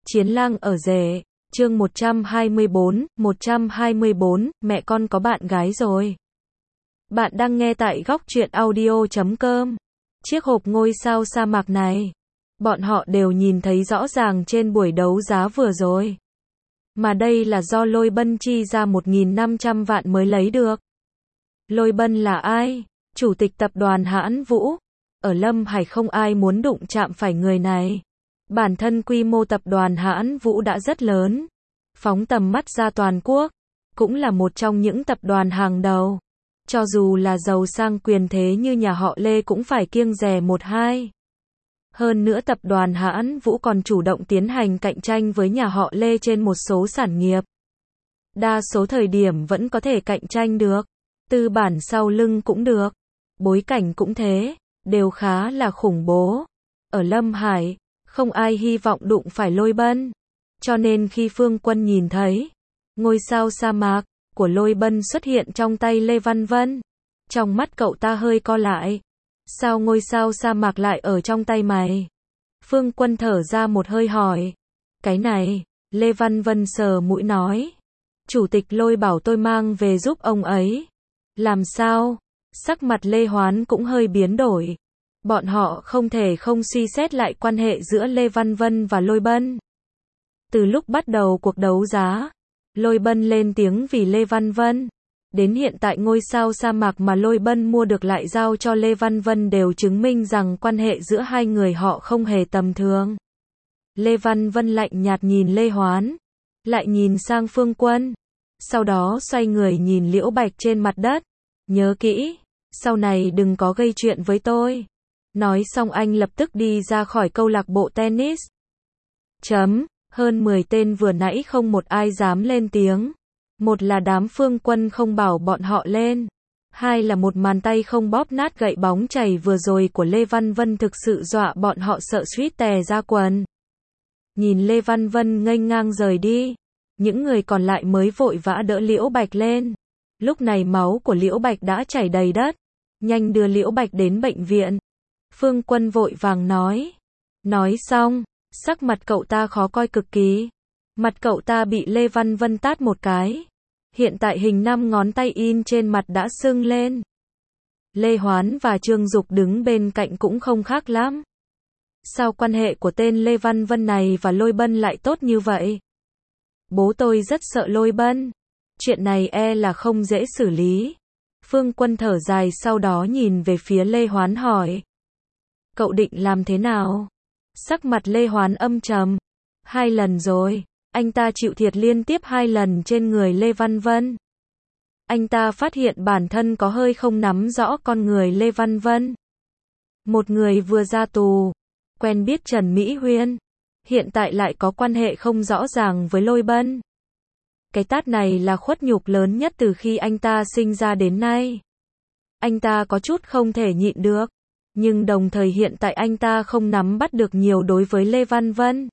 Chiến lang ở rể, chương 124, mẹ con có bạn gái rồi. Bạn đang nghe tại góc truyện audio.com. Chiếc hộp ngôi sao sa mạc này, bọn họ đều nhìn thấy rõ ràng trên buổi đấu giá vừa rồi. Mà đây là do Lôi Bân chi ra 1.500 vạn mới lấy được. Lôi Bân là ai? Chủ tịch tập đoàn Hãn Vũ. Ở Lâm Hải không ai muốn đụng chạm phải người này. Bản thân quy mô tập đoàn Hãn Vũ đã rất lớn. Phóng tầm mắt ra toàn quốc, cũng là một trong những tập đoàn hàng đầu. Cho dù là giàu sang quyền thế như nhà họ Lê cũng phải kiêng dè một hai. Hơn nữa tập đoàn Hãn Vũ còn chủ động tiến hành cạnh tranh với nhà họ Lê trên một số sản nghiệp. Đa số thời điểm vẫn có thể cạnh tranh được. Tư bản sau lưng cũng được. Bối cảnh cũng thế, đều khá là khủng bố. Ở Lâm Hải, không ai hy vọng đụng phải Lôi Bân. Cho nên khi Phương Quân nhìn thấy ngôi sao sa mạc của Lôi Bân xuất hiện trong tay Lê Văn Vân, trong mắt cậu ta hơi co lại. Sao ngôi sao sa mạc lại ở trong tay mày? Phương Quân thở ra một hơi hỏi. Cái này, Lê Văn Vân sờ mũi nói. Chủ tịch Lôi bảo tôi mang về giúp ông ấy. Làm sao? Sắc mặt Lê Hoán cũng hơi biến đổi. Bọn họ không thể không suy xét lại quan hệ giữa Lê Văn Vân và Lôi Bân. Từ lúc bắt đầu cuộc đấu giá, Lôi Bân lên tiếng vì Lê Văn Vân. Đến hiện tại ngôi sao sa mạc mà Lôi Bân mua được lại giao cho Lê Văn Vân đều chứng minh rằng quan hệ giữa hai người họ không hề tầm thường. Lê Văn Vân lạnh nhạt nhìn Lê Hoán, lại nhìn sang Phương Quân. Sau đó xoay người nhìn Liễu Bạch trên mặt đất. Nhớ kỹ, sau này đừng có gây chuyện với tôi. Nói xong anh lập tức đi ra khỏi câu lạc bộ tennis. Hơn 10 tên vừa nãy không một ai dám lên tiếng. Một là đám Phương Quân không bảo bọn họ lên. Hai là một màn tay không bóp nát gậy bóng chày vừa rồi của Lê Văn Vân thực sự dọa bọn họ sợ suýt tè ra quần. Nhìn Lê Văn Vân nghênh ngang rời đi, những người còn lại mới vội vã đỡ Liễu Bạch lên. Lúc này máu của Liễu Bạch đã chảy đầy đất. Nhanh đưa Liễu Bạch đến bệnh viện. Phương Quân vội vàng nói. Nói xong, sắc mặt cậu ta khó coi cực kỳ. Mặt cậu ta bị Lê Văn Vân tát một cái. Hiện tại hình 5 ngón tay in trên mặt đã sưng lên. Lê Hoán và Trương Dục đứng bên cạnh cũng không khác lắm. Sao quan hệ của tên Lê Văn Vân này và Lôi Bân lại tốt như vậy? Bố tôi rất sợ Lôi Bân. Chuyện này e là không dễ xử lý. Phương Quân thở dài sau đó nhìn về phía Lê Hoán hỏi. Cậu định làm thế nào? Sắc mặt Lê Hoán âm trầm. 2 lần rồi, anh ta chịu thiệt liên tiếp 2 lần trên người Lê Văn Vân. Anh ta phát hiện bản thân có hơi không nắm rõ con người Lê Văn Vân. Một người vừa ra tù, quen biết Trần Mỹ Huyên, hiện tại lại có quan hệ không rõ ràng với Lôi Bân. Cái tát này là khuất nhục lớn nhất từ khi anh ta sinh ra đến nay. Anh ta có chút không thể nhịn được, nhưng đồng thời hiện tại anh ta không nắm bắt được nhiều đối với Lê Văn Vân.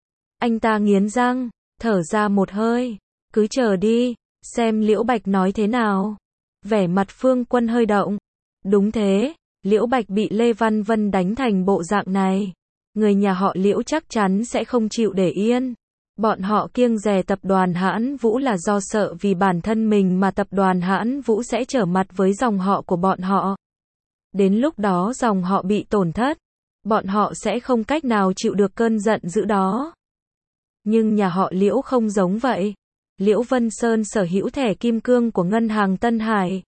Anh ta nghiến răng, thở ra một hơi, cứ chờ đi, xem Liễu Bạch nói thế nào. Vẻ mặt Phương Quân hơi động. Đúng thế, Liễu Bạch bị Lê Văn Vân đánh thành bộ dạng này. Người nhà họ Liễu chắc chắn sẽ không chịu để yên. Bọn họ kiêng dè tập đoàn Hãn Vũ là do sợ vì bản thân mình mà tập đoàn Hãn Vũ sẽ trở mặt với dòng họ của bọn họ. Đến lúc đó dòng họ bị tổn thất, bọn họ sẽ không cách nào chịu được cơn giận dữ đó. Nhưng nhà họ Liễu không giống vậy. Liễu Vân Sơn sở hữu thẻ kim cương của ngân hàng Tân Hải.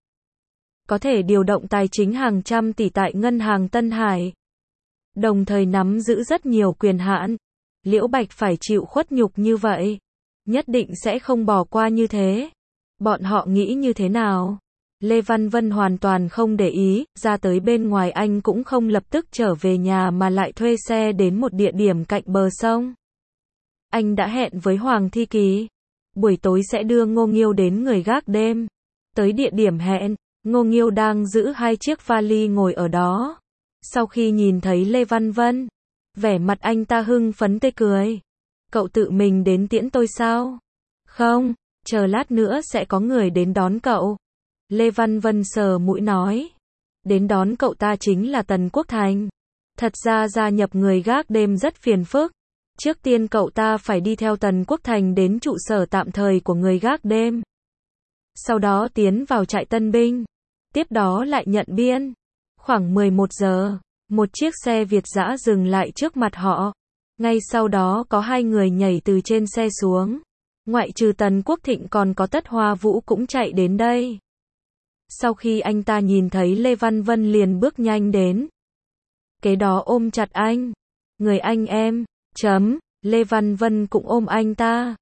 Có thể điều động tài chính hàng trăm tỷ tại ngân hàng Tân Hải. Đồng thời nắm giữ rất nhiều quyền hạn. Liễu Bạch phải chịu khuất nhục như vậy. Nhất định sẽ không bỏ qua như thế. Bọn họ nghĩ như thế nào? Lê Văn Vân hoàn toàn không để ý, ra tới bên ngoài anh cũng không lập tức trở về nhà mà lại thuê xe đến một địa điểm cạnh bờ sông. Anh đã hẹn với Hoàng Thi Kỳ. Buổi tối sẽ đưa Ngô Nghiêu đến người gác đêm. Tới địa điểm hẹn, Ngô Nghiêu đang giữ 2 chiếc vali ngồi ở đó. Sau khi nhìn thấy Lê Văn Vân, vẻ mặt anh ta hưng phấn tươi cười. Cậu tự mình đến tiễn tôi sao? Không, chờ lát nữa sẽ có người đến đón cậu. Lê Văn Vân sờ mũi nói. Đến đón cậu ta chính là Tần Quốc Thành. Thật ra gia nhập người gác đêm rất phiền phức. Trước tiên cậu ta phải đi theo Tần Quốc Thành đến trụ sở tạm thời của người gác đêm. Sau đó tiến vào trại tân binh. Tiếp đó lại nhận biên. Khoảng 11 giờ, một chiếc xe Việt dã dừng lại trước mặt họ. Ngay sau đó có hai người nhảy từ trên xe xuống. Ngoại trừ Tần Quốc Thịnh còn có Tất Hoa Vũ cũng chạy đến đây. Sau khi anh ta nhìn thấy Lê Văn Vân liền bước nhanh đến. Kế đó ôm chặt anh. Người anh em. Lê Văn Vân cũng ôm anh ta.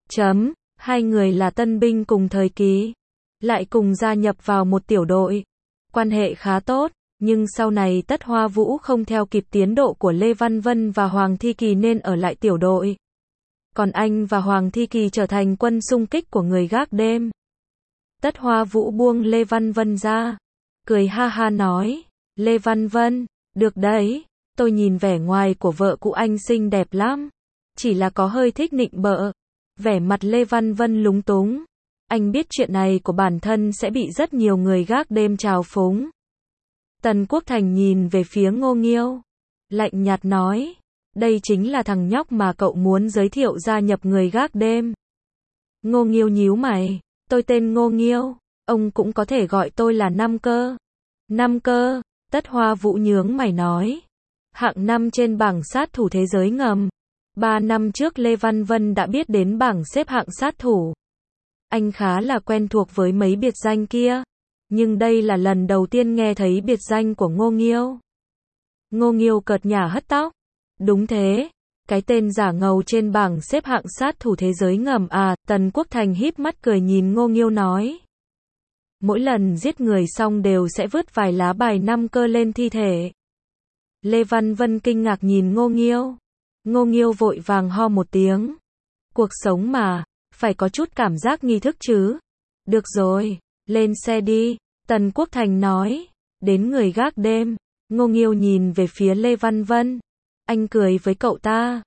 Hai người là tân binh cùng thời kỳ. Lại cùng gia nhập vào một tiểu đội. Quan hệ khá tốt. Nhưng sau này Tất Hoa Vũ không theo kịp tiến độ của Lê Văn Vân và Hoàng Thi Kỳ nên ở lại tiểu đội. Còn anh và Hoàng Thi Kỳ trở thành quân xung kích của người gác đêm. Tất Hoa Vũ buông Lê Văn Vân ra. Cười ha ha nói. Lê Văn Vân, được đấy. Tôi nhìn vẻ ngoài của vợ cũ anh xinh đẹp lắm. Chỉ là có hơi thích nịnh bợ. Vẻ mặt Lê Văn Vân lúng túng. Anh biết chuyện này của bản thân sẽ bị rất nhiều người gác đêm trào phúng. Tần Quốc Thành nhìn về phía Ngô Nghiêu. Lạnh nhạt nói. Đây chính là thằng nhóc mà cậu muốn giới thiệu gia nhập người gác đêm. Ngô Nghiêu nhíu mày. Tôi tên Ngô Nghiêu. Ông cũng có thể gọi tôi là Năm Cơ. Năm Cơ. Tất Hoa Vũ nhướng mày nói. Hạng 5 trên bảng sát thủ thế giới ngầm. 3 năm trước Lê Văn Vân đã biết đến bảng xếp hạng sát thủ. Anh khá là quen thuộc với mấy biệt danh kia. Nhưng đây là lần đầu tiên nghe thấy biệt danh của Ngô Nghiêu. Ngô Nghiêu cợt nhả hất tóc. Đúng thế. Cái tên giả ngầu trên bảng xếp hạng sát thủ thế giới ngầm à. Tần Quốc Thành híp mắt cười nhìn Ngô Nghiêu nói. Mỗi lần giết người xong đều sẽ vứt vài lá bài Năm Cơ lên thi thể. Lê Văn Vân kinh ngạc nhìn Ngô Nghiêu. Ngô Nghiêu vội vàng ho một tiếng. Cuộc sống mà, phải có chút cảm giác nghi thức chứ. Được rồi, lên xe đi. Tần Quốc Thành nói. Đến người gác đêm. Ngô Nghiêu nhìn về phía Lê Văn Vân. Anh cười với cậu ta.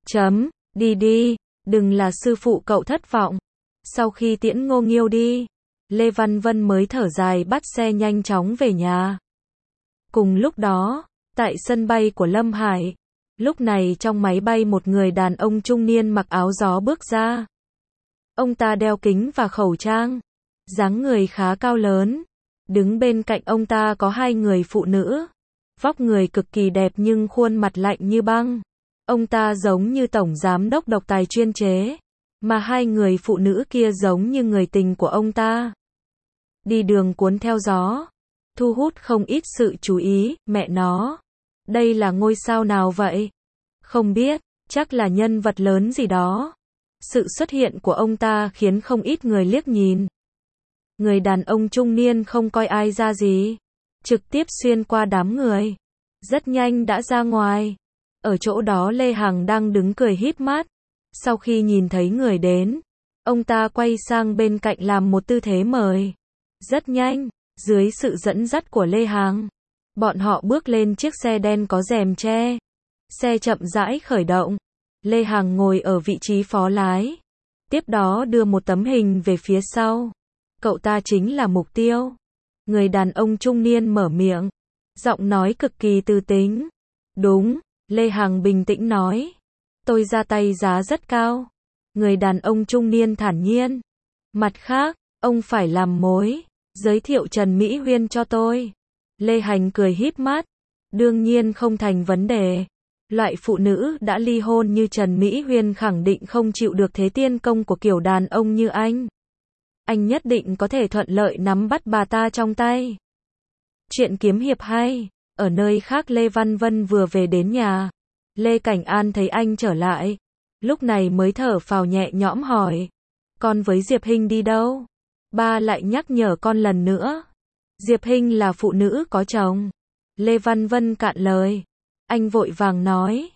Đi đi, đừng là sư phụ cậu thất vọng. Sau khi tiễn Ngô Nghiêu đi, Lê Văn Vân mới thở dài bắt xe nhanh chóng về nhà. Cùng lúc đó, tại sân bay của Lâm Hải, lúc này trong máy bay một người đàn ông trung niên mặc áo gió bước ra. Ông ta đeo kính và khẩu trang, dáng người khá cao lớn. Đứng bên cạnh ông ta có hai người phụ nữ. Vóc người cực kỳ đẹp nhưng khuôn mặt lạnh như băng. Ông ta giống như tổng giám đốc độc tài chuyên chế, mà hai người phụ nữ kia giống như người tình của ông ta. Đi đường cuốn theo gió, thu hút không ít sự chú ý. Mẹ nó, đây là ngôi sao nào vậy? Không biết, chắc là nhân vật lớn gì đó. Sự xuất hiện của ông ta khiến không ít người liếc nhìn. Người đàn ông trung niên không coi ai ra gì, trực tiếp xuyên qua đám người, rất nhanh đã ra ngoài. Ở chỗ đó Lê Hằng đang đứng cười híp mắt. Sau khi nhìn thấy người đến, ông ta quay sang bên cạnh làm một tư thế mời. Rất nhanh, dưới sự dẫn dắt của Lê Hằng, bọn họ bước lên chiếc xe đen có rèm che. Xe chậm rãi khởi động. Lê Hằng ngồi ở vị trí phó lái. Tiếp đó đưa một tấm hình về phía sau. Cậu ta chính là mục tiêu. Người đàn ông trung niên mở miệng. Giọng nói cực kỳ tư tính. Đúng, Lê Hằng bình tĩnh nói. Tôi ra tay giá rất cao. Người đàn ông trung niên thản nhiên. Mặt khác, ông phải làm mối, giới thiệu Trần Mỹ Huyên cho tôi. Lê Hằng cười híp mắt. Đương nhiên không thành vấn đề. Loại phụ nữ đã ly hôn như Trần Mỹ Huyên khẳng định không chịu được thế tiên công của kiểu đàn ông như anh. Anh nhất định có thể thuận lợi nắm bắt bà ta trong tay. Chuyện kiếm hiệp hay. Ở nơi khác Lê Văn Vân vừa về đến nhà. Lê Cảnh An thấy anh trở lại. Lúc này mới thở phào nhẹ nhõm hỏi. Con với Diệp Hinh đi đâu? Ba lại nhắc nhở con lần nữa. Diệp Hinh là phụ nữ có chồng. Lê Văn Vân cạn lời. Anh vội vàng nói.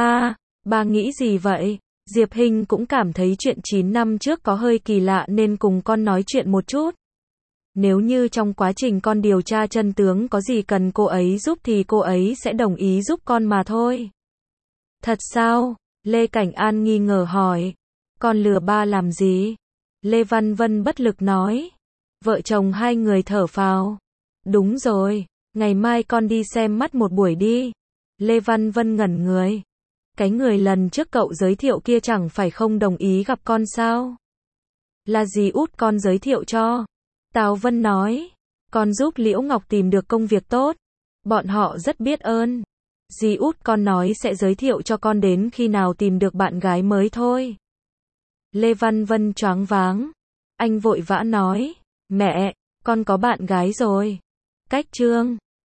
Ba nghĩ gì vậy? Diệp Hinh cũng cảm thấy chuyện 9 năm trước có hơi kỳ lạ nên cùng con nói chuyện một chút. Nếu như trong quá trình con điều tra chân tướng có gì cần cô ấy giúp thì cô ấy sẽ đồng ý giúp con mà thôi. Thật sao? Lê Cảnh An nghi ngờ hỏi. Con lừa ba làm gì? Lê Văn Vân bất lực nói. Vợ chồng hai người thở phào. Đúng rồi, ngày mai con đi xem mắt một buổi đi. Lê Văn Vân ngẩn người. Cái người lần trước cậu giới thiệu kia chẳng phải không đồng ý gặp con sao? Là dì út con giới thiệu cho. Tào Vân nói. Con giúp Liễu Ngọc tìm được công việc tốt. Bọn họ rất biết ơn. Dì út con nói sẽ giới thiệu cho con đến khi nào tìm được bạn gái mới thôi. Lê Văn Vân choáng váng. Anh vội vã nói. Mẹ, con có bạn gái rồi. Cách chương